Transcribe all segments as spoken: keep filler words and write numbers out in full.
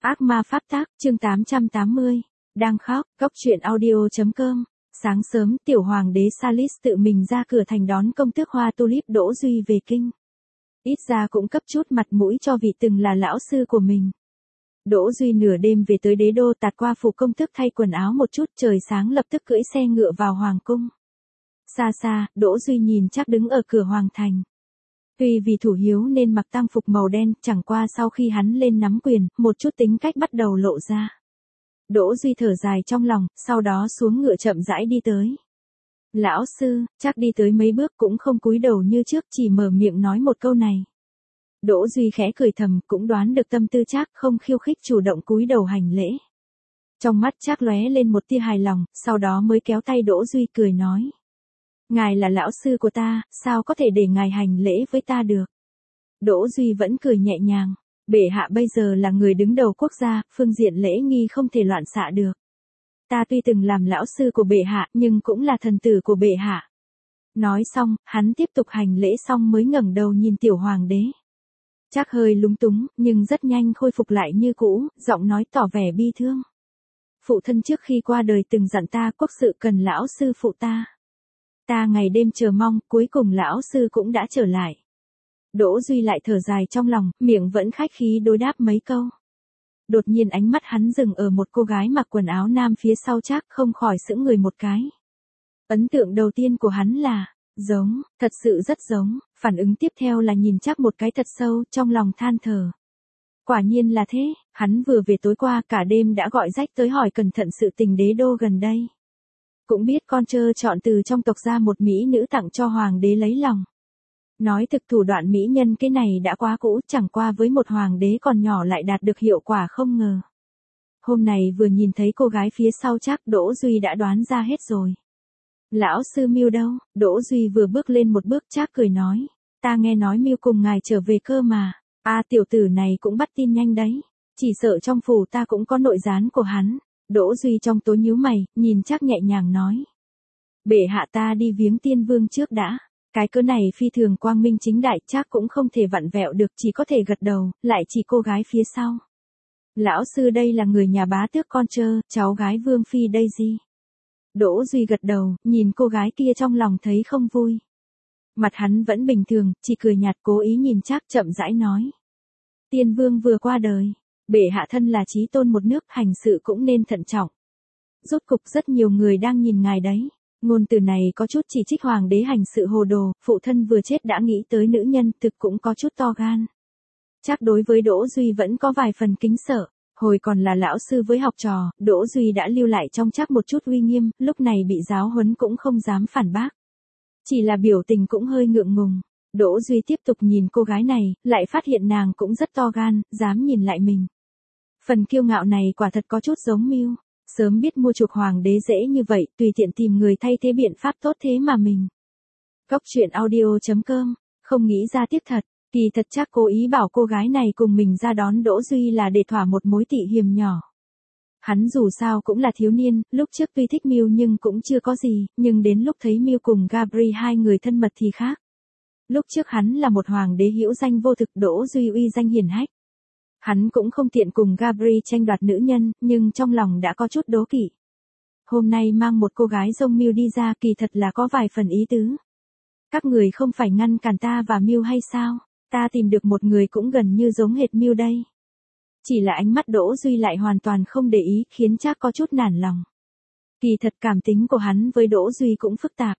Ác ma pháp tác, chương tám trăm tám mươi. Đang khóc, góc truyện audio.com. Sáng sớm, tiểu hoàng đế Salis tự mình ra cửa thành đón công tước Hoa Tulip Đỗ Duy về kinh. Ít ra cũng cấp chút mặt mũi cho vị từng là lão sư của mình. Đỗ Duy nửa đêm về tới đế đô, tạt qua phủ công tước thay quần áo một chút, trời sáng lập tức cưỡi xe ngựa vào hoàng cung. Xa xa, Đỗ Duy nhìn Trác đứng ở cửa hoàng thành. Tuy vì thủ hiếu nên mặc tang phục màu đen, chẳng qua sau khi hắn lên nắm quyền, một chút tính cách bắt đầu lộ ra. Đỗ Duy thở dài trong lòng, sau đó xuống ngựa chậm rãi đi tới. Lão sư, Trác đi tới mấy bước cũng không cúi đầu như trước, chỉ mở miệng nói một câu này. Đỗ Duy khẽ cười thầm, cũng đoán được tâm tư Trác, không khiêu khích, chủ động cúi đầu hành lễ. Trong mắt Trác lóe lên một tia hài lòng, sau đó mới kéo tay Đỗ Duy cười nói. Ngài là lão sư của ta, sao có thể để ngài hành lễ với ta được? Đỗ Duy vẫn cười nhẹ nhàng. Bệ hạ bây giờ là người đứng đầu quốc gia, phương diện lễ nghi không thể loạn xạ được. Ta tuy từng làm lão sư của bệ hạ, nhưng cũng là thần tử của bệ hạ. Nói xong, hắn tiếp tục hành lễ xong mới ngẩng đầu nhìn tiểu hoàng đế. Trác hơi lúng túng, nhưng rất nhanh khôi phục lại như cũ, giọng nói tỏ vẻ bi thương. Phụ thân trước khi qua đời từng dặn ta quốc sự cần lão sư phụ ta. Ta ngày đêm chờ mong, cuối cùng lão sư cũng đã trở lại. Đỗ Duy lại thở dài trong lòng, miệng vẫn khách khí đối đáp mấy câu. Đột nhiên ánh mắt hắn dừng ở một cô gái mặc quần áo nam phía sau Trác, không khỏi sững người một cái. Ấn tượng đầu tiên của hắn là, giống, thật sự rất giống, phản ứng tiếp theo là nhìn Trác một cái thật sâu, trong lòng than thở. Quả nhiên là thế, hắn vừa về tối qua cả đêm đã gọi rách tới hỏi cẩn thận sự tình đế đô gần đây. Cũng biết con trơ chọn từ trong tộc ra một mỹ nữ tặng cho hoàng đế lấy lòng. Nói thực thủ đoạn mỹ nhân cái này đã quá cũ, chẳng qua với một hoàng đế còn nhỏ lại đạt được hiệu quả không ngờ. Hôm nay vừa nhìn thấy cô gái phía sau Trác, Đỗ Duy đã đoán ra hết rồi. Lão sư Miêu đâu? Đỗ Duy vừa bước lên một bước, Trác cười nói. Ta nghe nói Miêu cùng ngài trở về cơ mà. A à, tiểu tử này cũng bắt tin nhanh đấy. Chỉ sợ trong phủ ta cũng có nội gián của hắn. Đỗ Duy trong tối nhíu mày, nhìn Trác nhẹ nhàng nói. Bệ hạ ta đi viếng tiên vương trước đã. Cái cớ này phi thường quang minh chính đại, Trác cũng không thể vặn vẹo được, chỉ có thể gật đầu, lại chỉ cô gái phía sau. Lão sư đây là người nhà bá tước con trơ, cháu gái vương phi Daisy. Đỗ Duy gật đầu, nhìn cô gái kia trong lòng thấy không vui. Mặt hắn vẫn bình thường, chỉ cười nhạt, cố ý nhìn Trác chậm rãi nói. Tiên vương vừa qua đời. Bệ hạ thân là chí tôn một nước, hành sự cũng nên thận trọng. Rốt cục rất nhiều người đang nhìn ngài đấy. Ngôn từ này có chút chỉ trích hoàng đế hành sự hồ đồ, phụ thân vừa chết đã nghĩ tới nữ nhân, thực cũng có chút to gan. Chắc đối với Đỗ Duy vẫn có vài phần kính sợ. Hồi còn là lão sư với học trò, Đỗ Duy đã lưu lại trong Trác một chút uy nghiêm, lúc này bị giáo huấn cũng không dám phản bác. Chỉ là biểu tình cũng hơi ngượng ngùng. Đỗ Duy tiếp tục nhìn cô gái này, lại phát hiện nàng cũng rất to gan, dám nhìn lại mình. Phần kiêu ngạo này quả thật có chút giống Miêu. Sớm biết mua chuộc hoàng đế dễ như vậy, tùy tiện tìm người thay thế biện pháp tốt thế mà mình. Góc truyện audio.com, không nghĩ ra tiếc thật, kỳ thật Trác cố ý bảo cô gái này cùng mình ra đón Đỗ Duy là để thỏa một mối tị hiềm nhỏ. Hắn dù sao cũng là thiếu niên, lúc trước tuy thích Miêu nhưng cũng chưa có gì, nhưng đến lúc thấy Miêu cùng Gabri hai người thân mật thì khác. Lúc trước hắn là một hoàng đế hữu danh vô thực, Đỗ Duy uy danh hiển hách. Hắn cũng không tiện cùng Gabri tranh đoạt nữ nhân, nhưng trong lòng đã có chút đố kỵ. Hôm nay mang một cô gái giống Miêu đi ra, kỳ thật là có vài phần ý tứ. Các người không phải ngăn cản ta và Miêu hay sao? Ta tìm được một người cũng gần như giống hệt Miêu đây. Chỉ là ánh mắt Đỗ Duy lại hoàn toàn không để ý, khiến Trác có chút nản lòng. Kỳ thật cảm tính của hắn với Đỗ Duy cũng phức tạp.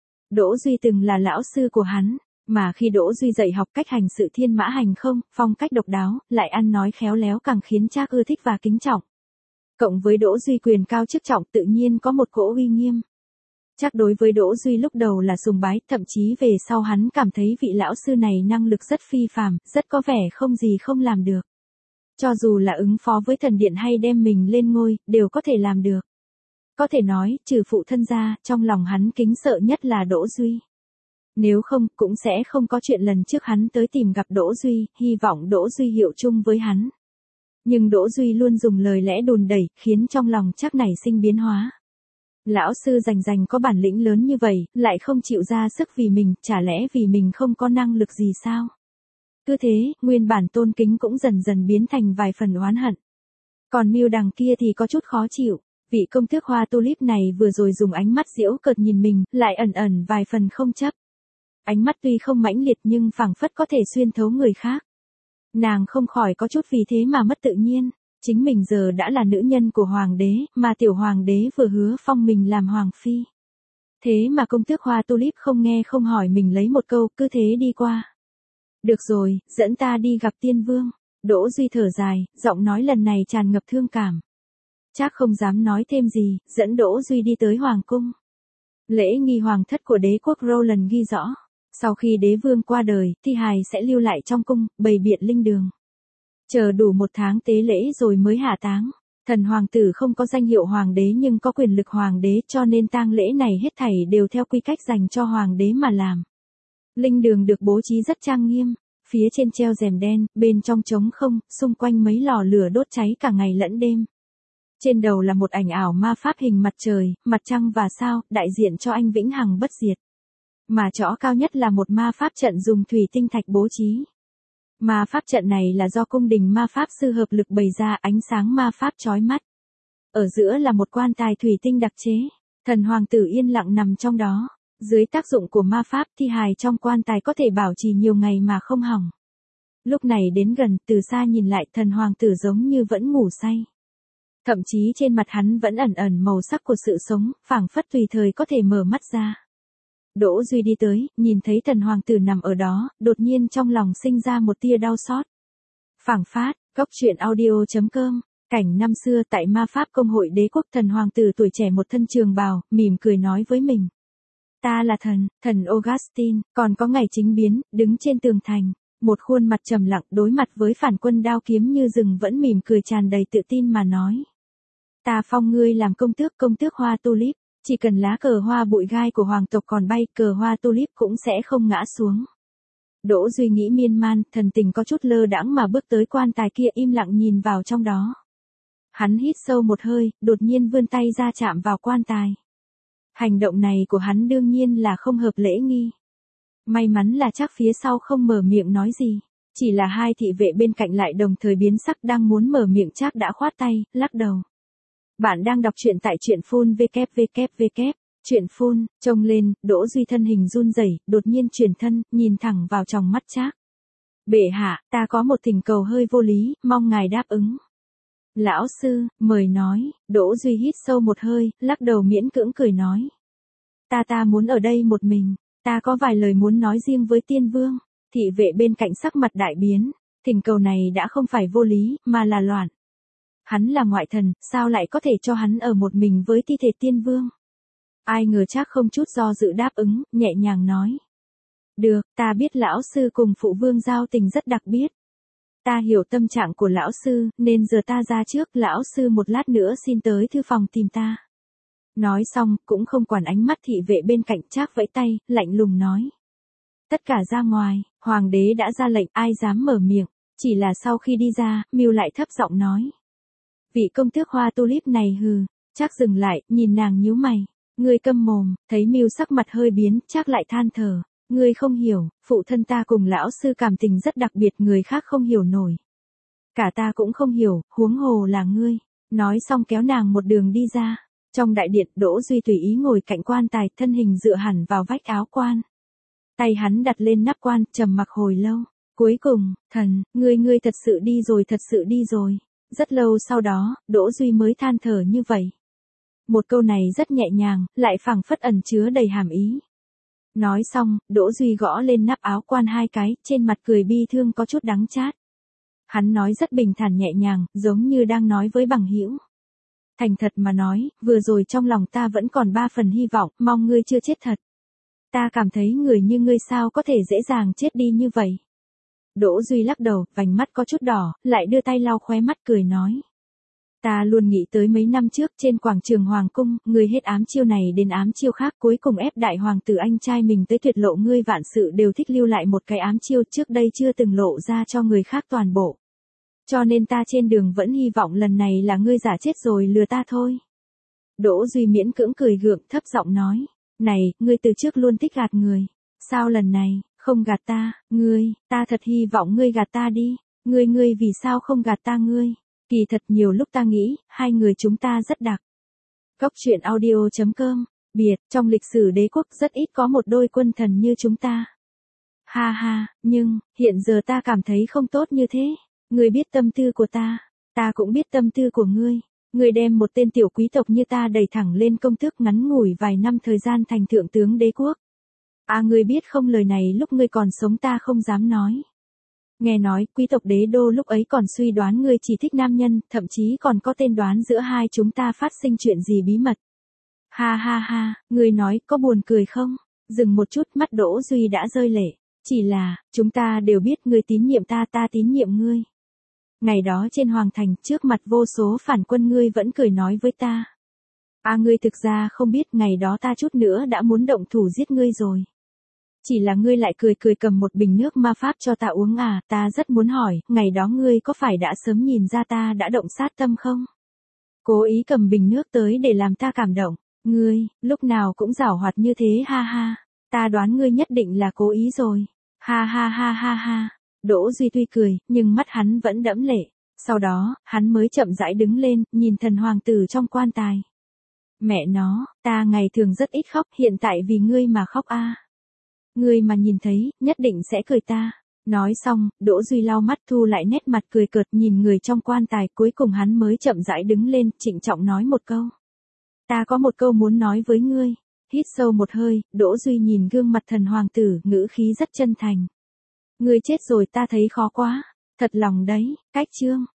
Đỗ Duy từng là lão sư của hắn. Mà khi Đỗ Duy dạy học cách hành sự thiên mã hành không, phong cách độc đáo, lại ăn nói khéo léo càng khiến Trác ưa thích và kính trọng. Cộng với Đỗ Duy quyền cao chức trọng tự nhiên có một cỗ uy nghiêm. Trác đối với Đỗ Duy lúc đầu là sùng bái, thậm chí về sau hắn cảm thấy vị lão sư này năng lực rất phi phàm, rất có vẻ không gì không làm được. Cho dù là ứng phó với thần điện hay đem mình lên ngôi, đều có thể làm được. Có thể nói, trừ phụ thân ra, trong lòng hắn kính sợ nhất là Đỗ Duy. Nếu không, cũng sẽ không có chuyện lần trước hắn tới tìm gặp Đỗ Duy, hy vọng Đỗ Duy hiệu chung với hắn. Nhưng Đỗ Duy luôn dùng lời lẽ đùn đẩy, khiến trong lòng Trác nảy sinh biến hóa. Lão sư rành rành có bản lĩnh lớn như vậy, lại không chịu ra sức vì mình, chả lẽ vì mình không có năng lực gì sao? Cứ thế, nguyên bản tôn kính cũng dần dần biến thành vài phần oán hận. Còn Mưu đằng kia thì có chút khó chịu, vị công tước hoa tulip này vừa rồi dùng ánh mắt giễu cợt nhìn mình, lại ẩn ẩn vài phần không chấp. Ánh mắt tuy không mãnh liệt nhưng phảng phất có thể xuyên thấu người khác. Nàng không khỏi có chút vì thế mà mất tự nhiên, chính mình giờ đã là nữ nhân của hoàng đế, mà tiểu hoàng đế vừa hứa phong mình làm hoàng phi. Thế mà công tước hoa tulip không nghe không hỏi mình lấy một câu, cứ thế đi qua. Được rồi, dẫn ta đi gặp tiên vương. Đỗ Duy thở dài, giọng nói lần này tràn ngập thương cảm. Trác không dám nói thêm gì, dẫn Đỗ Duy đi tới hoàng cung. Lễ nghi hoàng thất của đế quốc Roland ghi rõ, sau khi đế vương qua đời, thi hài sẽ lưu lại trong cung, bày biện linh đường. Chờ đủ một tháng tế lễ rồi mới hạ táng. Thần hoàng tử không có danh hiệu hoàng đế nhưng có quyền lực hoàng đế, cho nên tang lễ này hết thảy đều theo quy cách dành cho hoàng đế mà làm. Linh đường được bố trí rất trang nghiêm, phía trên treo rèm đen, bên trong trống không, xung quanh mấy lò lửa đốt cháy cả ngày lẫn đêm. Trên đầu là một ảnh ảo ma pháp hình mặt trời, mặt trăng và sao, đại diện cho anh vĩnh hằng bất diệt. Mà chỗ cao nhất là một ma pháp trận dùng thủy tinh thạch bố trí. Ma pháp trận này là do cung đình ma pháp sư hợp lực bày ra, ánh sáng ma pháp chói mắt. Ở giữa là một quan tài thủy tinh đặc chế, thần hoàng tử yên lặng nằm trong đó. Dưới tác dụng của ma pháp, thi hài trong quan tài có thể bảo trì nhiều ngày mà không hỏng. Lúc này đến gần, từ xa nhìn lại, thần hoàng tử giống như vẫn ngủ say. Thậm chí trên mặt hắn vẫn ẩn ẩn màu sắc của sự sống, phảng phất tùy thời có thể mở mắt ra. Đỗ Duy đi tới, nhìn thấy thần hoàng tử nằm ở đó, đột nhiên trong lòng sinh ra một tia đau xót. Phảng phát, góc truyện audio chấm com, cảnh năm xưa tại ma pháp công hội đế quốc, thần hoàng tử tuổi trẻ một thân trường bào, mỉm cười nói với mình. Ta là thần, thần Augustine, còn có ngày chính biến, đứng trên tường thành, một khuôn mặt trầm lặng đối mặt với phản quân đao kiếm như rừng vẫn mỉm cười tràn đầy tự tin mà nói. Ta phong ngươi làm công tước, công tước hoa tulip, chỉ cần lá cờ hoa bụi gai của hoàng tộc còn bay, cờ hoa tulip cũng sẽ không ngã xuống. Đỗ Duy nghĩ miên man, thần tình có chút lơ đãng mà bước tới quan tài kia, im lặng nhìn vào trong đó. Hắn hít sâu một hơi, đột nhiên vươn tay ra chạm vào quan tài. Hành động này của hắn đương nhiên là không hợp lễ nghi. May mắn là chắc phía sau không mở miệng nói gì. Chỉ là hai thị vệ bên cạnh lại đồng thời biến sắc, đang muốn mở miệng chắc đã khoát tay, lắc đầu. Bạn đang đọc truyện tại truyện phun vê kép vê kép vê kép. Truyện phun, trông lên, Đỗ Duy thân hình run rẩy, đột nhiên chuyển thân, nhìn thẳng vào tròng mắt Trác. Bệ hạ, ta có một thỉnh cầu hơi vô lý, mong ngài đáp ứng. Lão sư, mời nói. Đỗ Duy hít sâu một hơi, lắc đầu miễn cưỡng cười nói. Ta ta muốn ở đây một mình, ta có vài lời muốn nói riêng với tiên vương. Thị vệ bên cạnh sắc mặt đại biến, thỉnh cầu này đã không phải vô lý, mà là loạn. Hắn là ngoại thần, sao lại có thể cho hắn ở một mình với thi thể tiên vương? Ai ngờ Trác không chút do dự đáp ứng, nhẹ nhàng nói. Được, ta biết lão sư cùng phụ vương giao tình rất đặc biệt. Ta hiểu tâm trạng của lão sư, nên giờ ta ra trước, lão sư một lát nữa xin tới thư phòng tìm ta. Nói xong, cũng không quản ánh mắt thị vệ bên cạnh, Trác vẫy tay, lạnh lùng nói. Tất cả ra ngoài, hoàng đế đã ra lệnh, ai dám mở miệng. Chỉ là sau khi đi ra, Mưu lại thấp giọng nói. Vị công tước hoa tulip này hừ. Trác dừng lại, nhìn nàng nhíu mày. Ngươi câm mồm, thấy Mưu sắc mặt hơi biến, Trác lại than thở. Ngươi không hiểu, phụ thân ta cùng lão sư cảm tình rất đặc biệt, người khác không hiểu nổi. Cả ta cũng không hiểu, huống hồ là ngươi. Nói xong kéo nàng một đường đi ra. Trong đại điện, Đỗ Duy tùy ý ngồi cạnh quan tài, thân hình dựa hẳn vào vách áo quan. Tay hắn đặt lên nắp quan, trầm mặc hồi lâu. Cuối cùng, thần, ngươi ngươi thật sự đi rồi, thật sự đi rồi. Rất lâu sau đó, Đỗ Duy mới than thở như vậy. Một câu này rất nhẹ nhàng, lại phảng phất ẩn chứa đầy hàm ý. Nói xong, Đỗ Duy gõ lên nắp áo quan hai cái, trên mặt cười bi thương có chút đắng chát. Hắn nói rất bình thản nhẹ nhàng, giống như đang nói với bằng hữu. Thành thật mà nói, vừa rồi trong lòng ta vẫn còn ba phần hy vọng, mong ngươi chưa chết thật. Ta cảm thấy người như ngươi sao có thể dễ dàng chết đi như vậy. Đỗ Duy lắc đầu, vành mắt có chút đỏ, lại đưa tay lau khóe mắt cười nói. Ta luôn nghĩ tới mấy năm trước trên quảng trường Hoàng Cung, ngươi hết ám chiêu này đến ám chiêu khác, cuối cùng ép đại hoàng tử anh trai mình tới tuyệt lộ, ngươi vạn sự đều thích lưu lại một cái ám chiêu, trước đây chưa từng lộ ra cho người khác toàn bộ. Cho nên ta trên đường vẫn hy vọng lần này là ngươi giả chết rồi lừa ta thôi. Đỗ Duy miễn cưỡng cười gượng, thấp giọng nói. Này, ngươi từ trước luôn thích gạt người. Sao lần này, không gạt ta, ngươi, ta thật hy vọng ngươi gạt ta đi. Ngươi ngươi vì sao không gạt ta ngươi? Kỳ thật nhiều lúc ta nghĩ, hai người chúng ta rất đặc. Cốc truyện audio chấm com, biệt, trong lịch sử đế quốc rất ít có một đôi quân thần như chúng ta. Ha ha, nhưng, hiện giờ ta cảm thấy không tốt như thế. Ngươi biết tâm tư của ta, ta cũng biết tâm tư của ngươi. Ngươi đem một tên tiểu quý tộc như ta đẩy thẳng lên công tước ngắn ngủi vài năm thời gian thành thượng tướng đế quốc. À ngươi biết không, lời này lúc ngươi còn sống ta không dám nói. Nghe nói, quý tộc đế đô lúc ấy còn suy đoán ngươi chỉ thích nam nhân, thậm chí còn có tên đoán giữa hai chúng ta phát sinh chuyện gì bí mật. Ha ha ha, ngươi nói có buồn cười không? Dừng một chút, mắt Đỗ Duy đã rơi lệ. Chỉ là, chúng ta đều biết ngươi tín nhiệm ta, ta tín nhiệm ngươi. Ngày đó trên Hoàng Thành, trước mặt vô số phản quân ngươi vẫn cười nói với ta. À ngươi thực ra không biết ngày đó ta chút nữa đã muốn động thủ giết ngươi rồi. Chỉ là ngươi lại cười cười cầm một bình nước ma pháp cho ta uống à, ta rất muốn hỏi, ngày đó ngươi có phải đã sớm nhìn ra ta đã động sát tâm không? Cố ý cầm bình nước tới để làm ta cảm động, ngươi, lúc nào cũng giảo hoạt như thế ha ha, ta đoán ngươi nhất định là cố ý rồi, ha ha ha ha ha, Đỗ Duy tuy cười, nhưng mắt hắn vẫn đẫm lệ, sau đó, hắn mới chậm rãi đứng lên, nhìn thần hoàng tử trong quan tài. Mẹ nó, ta ngày thường rất ít khóc, hiện tại vì ngươi mà khóc a. Ngươi mà nhìn thấy, nhất định sẽ cười ta. Nói xong, Đỗ Duy lau mắt thu lại nét mặt cười cợt nhìn người trong quan tài, cuối cùng hắn mới chậm rãi đứng lên, trịnh trọng nói một câu. Ta có một câu muốn nói với ngươi. Hít sâu một hơi, Đỗ Duy nhìn gương mặt thần hoàng tử, ngữ khí rất chân thành. Ngươi chết rồi ta thấy khó quá. Thật lòng đấy, cách chương.